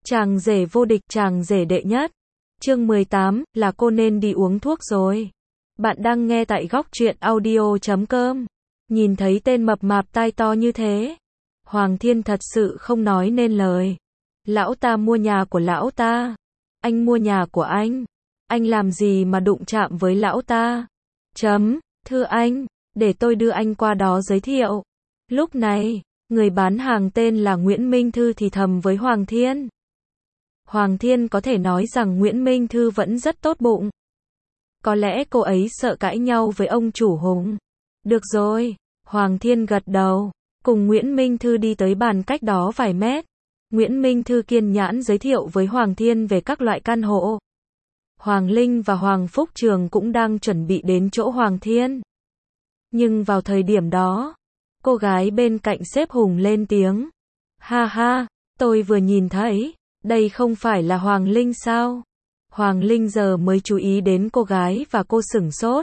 Chàng rể vô địch, chàng rể đệ nhất. Chương 18, là cô nên đi uống thuốc rồi. Bạn đang nghe tại góc truyện audio.com. Nhìn thấy tên mập mạp tai to như thế, Hoàng Thiên thật sự không nói nên lời. Lão ta mua nhà của lão ta. Anh mua nhà của anh làm gì mà đụng chạm với lão ta? Thưa anh, để tôi đưa anh qua đó giới thiệu. Lúc này, người bán hàng tên là Nguyễn Minh Thư thì thầm với Hoàng Thiên. Hoàng Thiên có thể nói rằng Nguyễn Minh Thư vẫn rất tốt bụng. Có lẽ cô ấy sợ cãi nhau với ông chủ Hùng. Được rồi, Hoàng Thiên gật đầu, cùng Nguyễn Minh Thư đi tới bàn cách đó vài mét. Nguyễn Minh Thư kiên nhẫn giới thiệu với Hoàng Thiên về các loại căn hộ. Hoàng Linh và Hoàng Phúc Trường cũng đang chuẩn bị đến chỗ Hoàng Thiên. Nhưng vào thời điểm đó, cô gái bên cạnh sếp Hùng lên tiếng. Ha ha, tôi vừa nhìn thấy, đây không phải là Hoàng Linh sao? Hoàng Linh giờ mới chú ý đến cô gái và cô sửng sốt.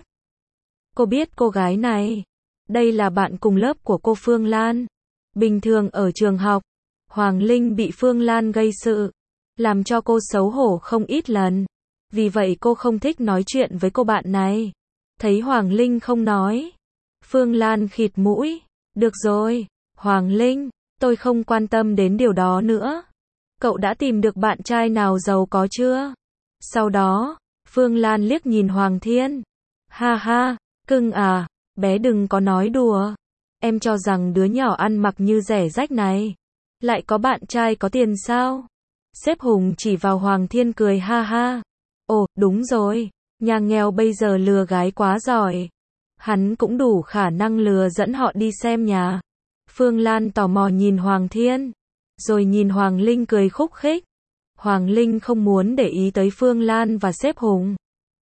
Cô biết cô gái này, đây là bạn cùng lớp của cô Phương Lan. Bình thường ở trường học, Hoàng Linh bị Phương Lan gây sự, làm cho cô xấu hổ không ít lần. Vì vậy cô không thích nói chuyện với cô bạn này. Thấy Hoàng Linh không nói, Phương Lan khịt mũi. Được rồi, Hoàng Linh, tôi không quan tâm đến điều đó nữa. Cậu đã tìm được bạn trai nào giàu có chưa? Sau đó, Phương Lan liếc nhìn Hoàng Thiên. Ha ha, cưng à, bé đừng có nói đùa. Em cho rằng đứa nhỏ ăn mặc như rẻ rách này lại có bạn trai có tiền sao? Sếp Hùng chỉ vào Hoàng Thiên cười ha ha. Ồ, đúng rồi, nhà nghèo bây giờ lừa gái quá giỏi. Hắn cũng đủ khả năng lừa dẫn họ đi xem nhà. Phương Lan tò mò nhìn Hoàng Thiên, rồi nhìn Hoàng Linh cười khúc khích. Hoàng Linh không muốn để ý tới Phương Lan và sếp Hùng.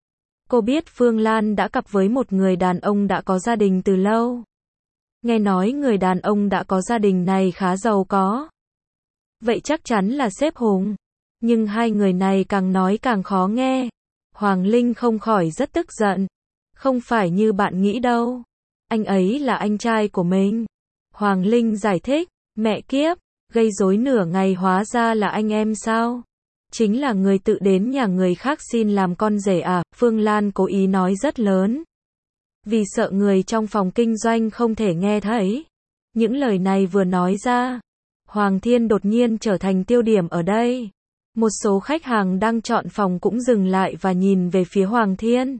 Cô biết Phương Lan đã cặp với một người đàn ông đã có gia đình từ lâu. Nghe nói người đàn ông đã có gia đình này khá giàu có. Vậy chắc chắn là sếp Hùng. Nhưng hai người này càng nói càng khó nghe. Hoàng Linh không khỏi rất tức giận. Không phải như bạn nghĩ đâu. Anh ấy là anh trai của mình. Hoàng Linh giải thích. Mẹ kiếp, gây rối nửa ngày hóa ra là anh em sao? Chính là người tự đến nhà người khác xin làm con rể à? Phương Lan cố ý nói rất lớn. Vì sợ người trong phòng kinh doanh không thể nghe thấy. Những lời này vừa nói ra, Hoàng Thiên đột nhiên trở thành tiêu điểm ở đây. Một số khách hàng đang chọn phòng cũng dừng lại và nhìn về phía Hoàng Thiên.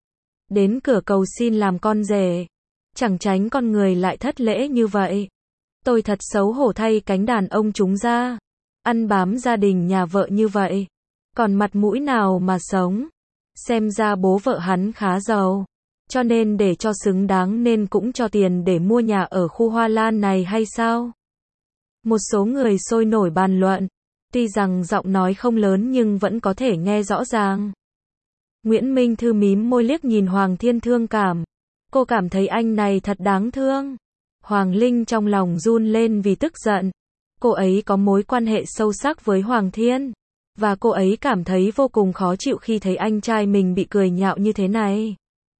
Đến cửa cầu xin làm con rể. Chẳng tránh con người lại thất lễ như vậy. Tôi thật xấu hổ thay cánh đàn ông chúng ra. Ăn bám gia đình nhà vợ như vậy. Còn mặt mũi nào mà sống. Xem ra bố vợ hắn khá giàu. Cho nên để cho xứng đáng nên cũng cho tiền để mua nhà ở khu Hoa Lan này hay sao? Một số người sôi nổi bàn luận. Tuy rằng giọng nói không lớn nhưng vẫn có thể nghe rõ ràng. Nguyễn Minh Thư mím môi liếc nhìn Hoàng Thiên thương cảm. Cô cảm thấy anh này thật đáng thương. Hoàng Linh trong lòng run lên vì tức giận. Cô ấy có mối quan hệ sâu sắc với Hoàng Thiên. Và cô ấy cảm thấy vô cùng khó chịu khi thấy anh trai mình bị cười nhạo như thế này.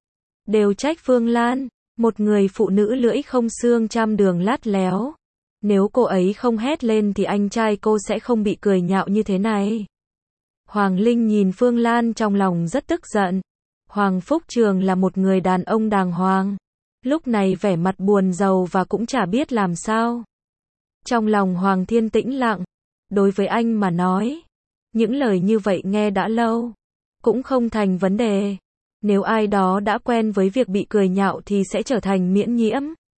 Đều trách Phương Lan, một người phụ nữ lưỡi không xương trăm đường lắt léo. Nếu cô ấy không hét lên thì anh trai cô sẽ không bị cười nhạo như thế này. Hoàng Linh nhìn Phương Lan trong lòng rất tức giận. Hoàng Phúc Trường là một người đàn ông đàng hoàng. Lúc này vẻ mặt buồn rầu và cũng chả biết làm sao. Trong lòng Hoàng Thiên tĩnh lặng. Đối với anh mà nói, những lời như vậy nghe đã lâu, cũng không thành vấn đề. Nếu ai đó đã quen với việc bị cười nhạo thì sẽ trở thành miễn nhiễm.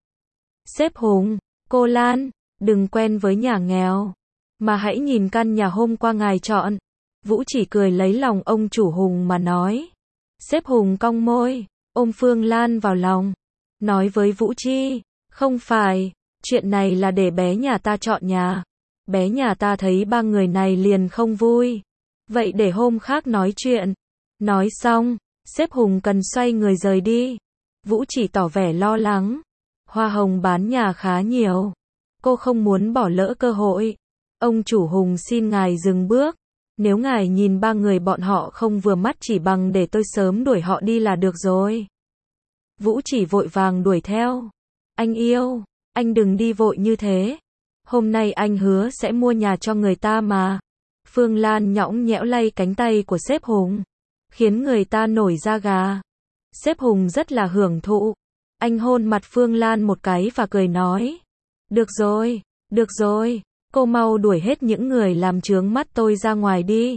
Sếp Hùng, cô Lan, đừng quen với nhà nghèo, mà hãy nhìn căn nhà hôm qua ngài chọn. Vũ chỉ cười lấy lòng ông chủ Hùng mà nói. Sếp Hùng cong môi, ôm Phương Lan vào lòng, nói với Vũ Chi, không phải, chuyện này là để bé nhà ta chọn nhà. Bé nhà ta thấy ba người này liền không vui. Vậy để hôm khác nói chuyện. Nói xong, sếp Hùng cần xoay người rời đi. Vũ chỉ tỏ vẻ lo lắng. Hoa hồng bán nhà khá nhiều. Cô không muốn bỏ lỡ cơ hội. Ông chủ Hùng xin ngài dừng bước. Nếu ngài nhìn ba người bọn họ không vừa mắt chỉ bằng để tôi sớm đuổi họ đi là được rồi. Vũ chỉ vội vàng đuổi theo. Anh yêu, anh đừng đi vội như thế. Hôm nay anh hứa sẽ mua nhà cho người ta mà. Phương Lan nhõng nhẽo lay cánh tay của sếp Hùng, khiến người ta nổi da gà. Sếp Hùng rất là hưởng thụ. Anh hôn mặt Phương Lan một cái và cười nói. Được rồi, cô mau đuổi hết những người làm chướng mắt tôi ra ngoài đi.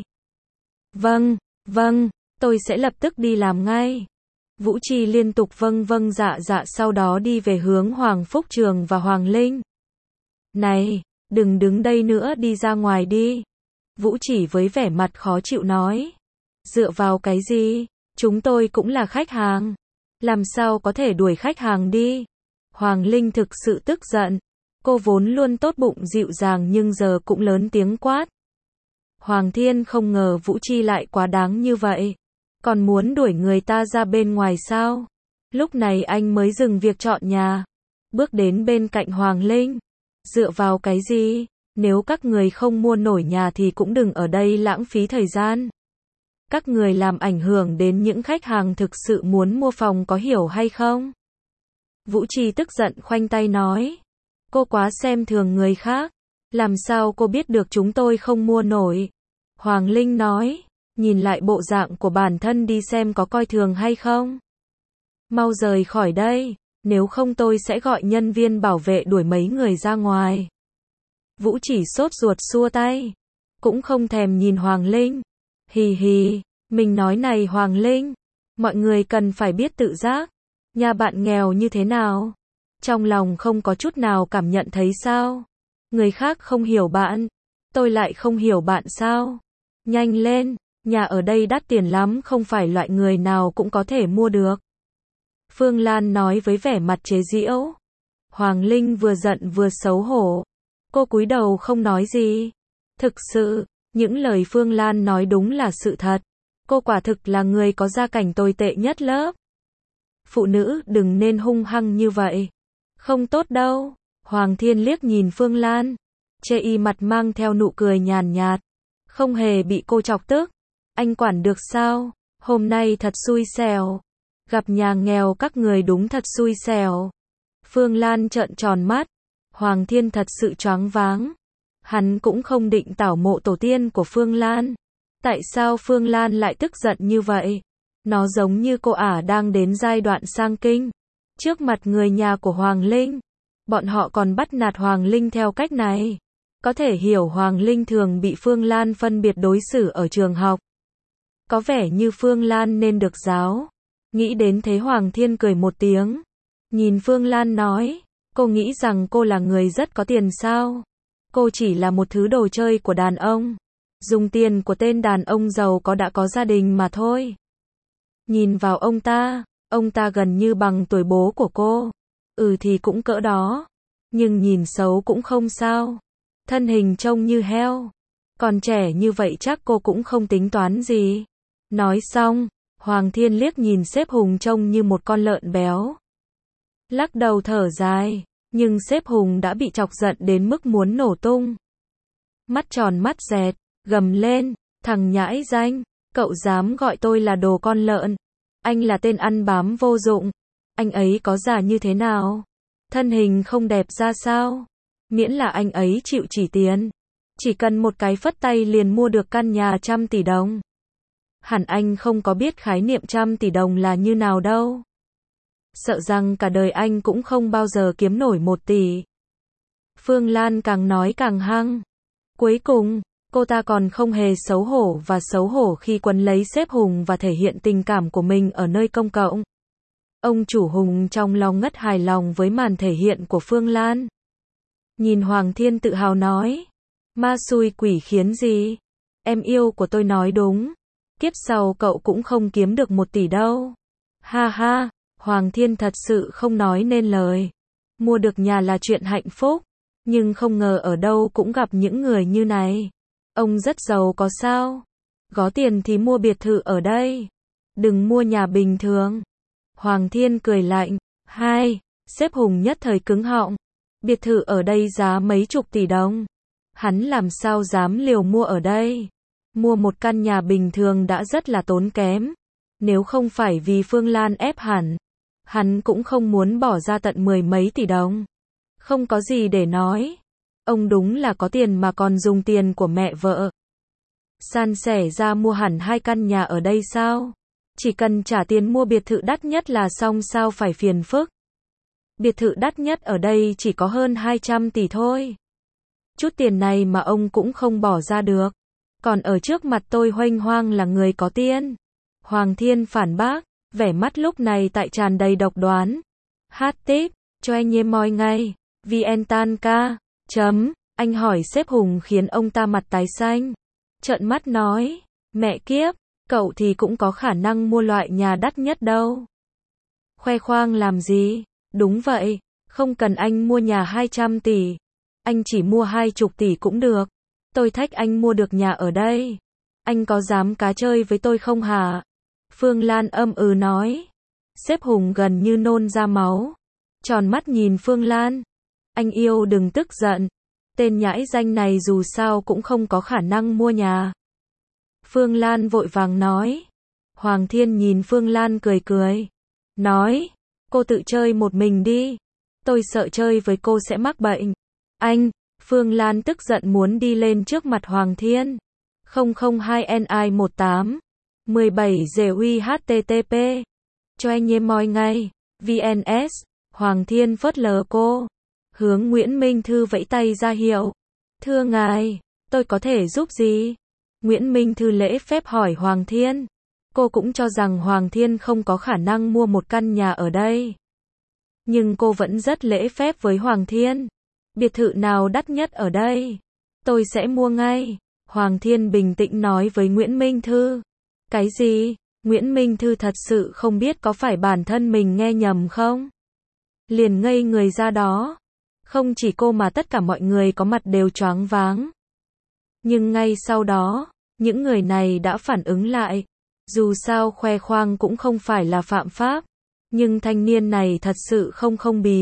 Vâng, tôi sẽ lập tức đi làm ngay. Vũ Trì liên tục vâng dạ sau đó đi về hướng Hoàng Phúc Trường và Hoàng Linh. Này, đừng đứng đây nữa, đi ra ngoài đi. Vũ Chỉ với vẻ mặt khó chịu nói. Dựa vào cái gì? Chúng tôi cũng là khách hàng. Làm sao có thể đuổi khách hàng đi? Hoàng Linh thực sự tức giận. Cô vốn luôn tốt bụng dịu dàng nhưng giờ cũng lớn tiếng quát. Hoàng Thiên không ngờ Vũ Chi lại quá đáng như vậy. Còn muốn đuổi người ta ra bên ngoài sao? Lúc này anh mới dừng việc chọn nhà. Bước đến bên cạnh Hoàng Linh. Dựa vào cái gì? Nếu các người không mua nổi nhà thì cũng đừng ở đây lãng phí thời gian. Các người làm ảnh hưởng đến những khách hàng thực sự muốn mua phòng, có hiểu hay không? Vũ Trì tức giận khoanh tay nói. Cô quá xem thường người khác. Làm sao cô biết được chúng tôi không mua nổi? Hoàng Linh nói. Nhìn lại bộ dạng của bản thân đi xem có coi thường hay không. Mau rời khỏi đây, nếu không tôi sẽ gọi nhân viên bảo vệ đuổi mấy người ra ngoài. Vũ Chỉ sốt ruột xua tay. Cũng không thèm nhìn Hoàng Linh. Hì, mình nói này Hoàng Linh, mọi người cần phải biết tự giác. Nhà bạn nghèo như thế nào? Trong lòng không có chút nào cảm nhận thấy sao? Người khác không hiểu bạn, tôi lại không hiểu bạn sao? Nhanh lên, nhà ở đây đắt tiền lắm, không phải loại người nào cũng có thể mua được. Phương Lan nói với vẻ mặt chế giễu. Hoàng Linh vừa giận vừa xấu hổ. Cô cúi đầu không nói gì. Thực sự, những lời Phương Lan nói đúng là sự thật. Cô quả thực là người có gia cảnh tồi tệ nhất lớp. Phụ nữ đừng nên hung hăng như vậy. Không tốt đâu. Hoàng Thiên liếc nhìn Phương Lan. Chê y mặt mang theo nụ cười nhàn nhạt. Không hề bị cô chọc tức. Anh quản được sao? Hôm nay thật xui xẻo. Gặp nhà nghèo các người đúng thật xui xẻo. Phương Lan trợn tròn mắt. Hoàng Thiên thật sự choáng váng. Hắn cũng không định tảo mộ tổ tiên của Phương Lan. Tại sao Phương Lan lại tức giận như vậy? Nó giống như cô ả đang đến giai đoạn sang kinh. Trước mặt người nhà của Hoàng Linh. Bọn họ còn bắt nạt Hoàng Linh theo cách này. Có thể hiểu Hoàng Linh thường bị Phương Lan phân biệt đối xử ở trường học. Có vẻ như Phương Lan nên được giáo. Nghĩ đến thế Hoàng Thiên cười một tiếng. Nhìn Phương Lan nói. Cô nghĩ rằng cô là người rất có tiền sao? Cô chỉ là một thứ đồ chơi của đàn ông. Dùng tiền của tên đàn ông giàu có đã có gia đình mà thôi. Nhìn vào ông ta gần như bằng tuổi bố của cô. Thì cũng cỡ đó. Nhưng nhìn xấu cũng không sao. Thân hình trông như heo. Còn trẻ như vậy chắc cô cũng không tính toán gì. Nói xong, Hoàng Thiên liếc nhìn sếp Hùng trông như một con lợn béo. Lắc đầu thở dài. Nhưng sếp Hùng đã bị chọc giận đến mức muốn nổ tung. Mắt tròn mắt dẹt, gầm lên, thằng nhãi danh, cậu dám gọi tôi là đồ con lợn. Anh là tên ăn bám vô dụng. Anh ấy có già như thế nào? Thân hình không đẹp ra sao? Miễn là anh ấy chịu chỉ tiền. Chỉ cần một cái phất tay liền mua được căn nhà 100 tỷ đồng. Hẳn anh không có biết khái niệm 100 tỷ đồng là như nào đâu. Sợ rằng cả đời anh cũng không bao giờ kiếm nổi 1 tỷ. Phương Lan càng nói càng hăng. Cuối cùng, cô ta còn không hề xấu hổ và xấu hổ khi quấn lấy sếp Hùng và thể hiện tình cảm của mình ở nơi công cộng. Ông chủ Hùng trong lòng ngất hài lòng với màn thể hiện của Phương Lan. Nhìn Hoàng Thiên tự hào nói. Ma xui quỷ khiến gì? Em yêu của tôi nói đúng. Kiếp sau cậu cũng không kiếm được 1 tỷ đâu. Ha ha. Hoàng Thiên thật sự không nói nên lời. Mua được nhà là chuyện hạnh phúc. Nhưng không ngờ ở đâu cũng gặp những người như này. Ông rất giàu có sao? Có tiền thì mua biệt thự ở đây. Đừng mua nhà bình thường. Hoàng Thiên cười lạnh. Sếp Hùng nhất thời cứng họng. Biệt thự ở đây giá mấy chục tỷ đồng. Hắn làm sao dám liều mua ở đây? Mua một căn nhà bình thường đã rất là tốn kém. Nếu không phải vì Phương Lan ép hắn cũng không muốn bỏ ra tận 10 mấy tỷ đồng. Không có gì để nói. Ông đúng là có tiền mà còn dùng tiền của mẹ vợ. san sẻ ra mua hẳn 2 căn nhà ở đây sao? Chỉ cần trả tiền mua biệt thự đắt nhất là xong sao phải phiền phức? Biệt thự đắt nhất ở đây chỉ có hơn 200 tỷ thôi. Chút tiền này mà ông cũng không bỏ ra được. Còn ở trước mặt tôi huênh hoang là người có tiền. Hoàng Thiên phản bác, vẻ mắt lúc này tại tràn đầy độc đoán. Hát tip, cho anh em moi ngay. VN tan ca. Anh hỏi sếp Hùng khiến ông ta mặt tái xanh. Trợn mắt nói, mẹ kiếp, cậu thì cũng có khả năng mua loại nhà đắt nhất đâu. Khoe khoang làm gì? Đúng vậy, không cần anh mua nhà 200 tỷ. Anh chỉ mua 20 tỷ cũng được. Tôi thách anh mua được nhà ở đây. Anh có dám cá chơi với tôi không hả? Phương Lan nói. Sếp Hùng gần như nôn ra máu. Tròn mắt nhìn Phương Lan. Anh yêu đừng tức giận. Tên nhãi danh này dù sao cũng không có khả năng mua nhà. Phương Lan vội vàng nói. Hoàng Thiên nhìn Phương Lan cười cười. Nói, cô tự chơi một mình đi. Tôi sợ chơi với cô sẽ mắc bệnh. Anh, Phương Lan tức giận muốn đi lên trước mặt Hoàng Thiên. 002NI18 17 GUI HTTP. Cho anh em moi ngay. VNS. Hoàng Thiên phớt lờ cô. Hướng Nguyễn Minh Thư vẫy tay ra hiệu. Thưa ngài, tôi có thể giúp gì? Nguyễn Minh Thư lễ phép hỏi Hoàng Thiên. Cô cũng cho rằng Hoàng Thiên không có khả năng mua một căn nhà ở đây. Nhưng cô vẫn rất lễ phép với Hoàng Thiên. Biệt thự nào đắt nhất ở đây? Tôi sẽ mua ngay. Hoàng Thiên bình tĩnh nói với Nguyễn Minh Thư. Cái gì? Nguyễn Minh Thư thật sự không biết có phải bản thân mình nghe nhầm không? Liền ngây người ra đó. Không chỉ cô mà tất cả mọi người có mặt đều choáng váng. Nhưng ngay sau đó, những người này đã phản ứng lại. Dù sao khoe khoang cũng không phải là phạm pháp. Nhưng thanh niên này thật sự không bì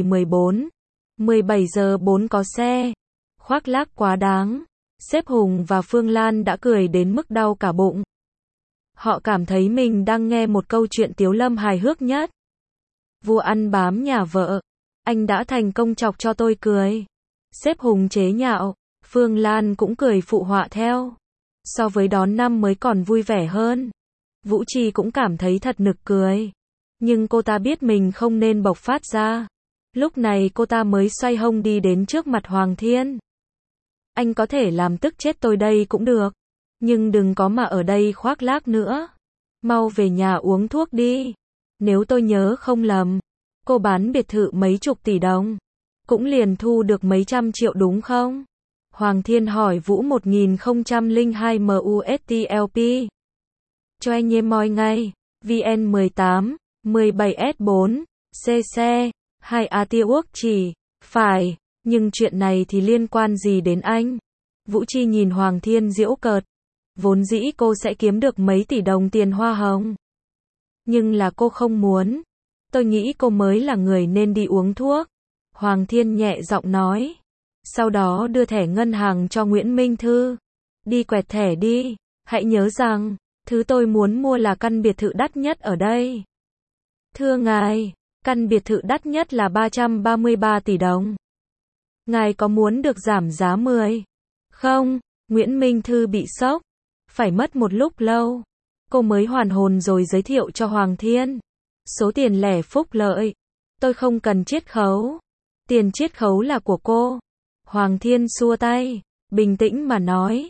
17 giờ 4 có xe. Khoác lác quá đáng. Sếp Hùng và Phương Lan đã cười đến mức đau cả bụng. Họ cảm thấy mình đang nghe một câu chuyện Tiếu Lâm hài hước nhất. Vua ăn bám nhà vợ. Anh đã thành công chọc cho tôi cười. Sếp Hùng chế nhạo. Phương Lan cũng cười phụ họa theo. So với đón năm mới còn vui vẻ hơn. Vũ Trì cũng cảm thấy thật nực cười. Nhưng cô ta biết mình không nên bộc phát ra. Lúc này cô ta mới xoay hông đi đến trước mặt Hoàng Thiên. Anh có thể làm tức chết tôi đây cũng được. Nhưng đừng có mà ở đây khoác lác nữa. Mau về nhà uống thuốc đi. Nếu tôi nhớ không lầm, cô bán biệt thự mấy chục tỷ đồng. Cũng liền thu được mấy trăm triệu đúng không? Hoàng Thiên hỏi Vũ 1002 MUSTLP. Cho anh em moi ngay. VN18 17S4 CC 2A Tiêu Quốc chỉ. Phải, nhưng chuyện này thì liên quan gì đến anh? Vũ Chi nhìn Hoàng Thiên giễu cợt. Vốn dĩ cô sẽ kiếm được mấy tỷ đồng tiền hoa hồng. Nhưng là cô không muốn. Tôi nghĩ cô mới là người nên đi uống thuốc. Hoàng Thiên nhẹ giọng nói. Sau đó đưa thẻ ngân hàng cho Nguyễn Minh Thư. Đi quẹt thẻ đi. Hãy nhớ rằng, thứ tôi muốn mua là căn biệt thự đắt nhất ở đây. Thưa ngài, căn biệt thự đắt nhất là 333 tỷ đồng. Ngài có muốn được giảm giá 10? Không, Nguyễn Minh Thư bị sốc. Phải mất một lúc lâu. Cô mới hoàn hồn rồi giới thiệu cho Hoàng Thiên. Số tiền lẻ phúc lợi. Tôi không cần chiết khấu. Tiền chiết khấu là của cô. Hoàng Thiên xua tay. Bình tĩnh mà nói.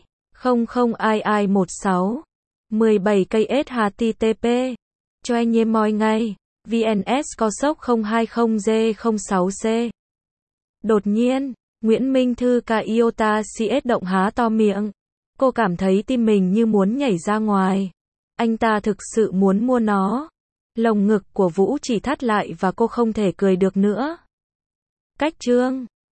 00II16 17 KS HTTP. Cho anh em moi ngay. VNS có sốc 020G06C. Đột nhiên, Nguyễn Minh Thư ca iota CS động há to miệng. Cô cảm thấy tim mình như muốn nhảy ra ngoài. Anh ta thực sự muốn mua nó. Lồng ngực của Vũ chỉ thắt lại và cô không thể cười được nữa. Cách chương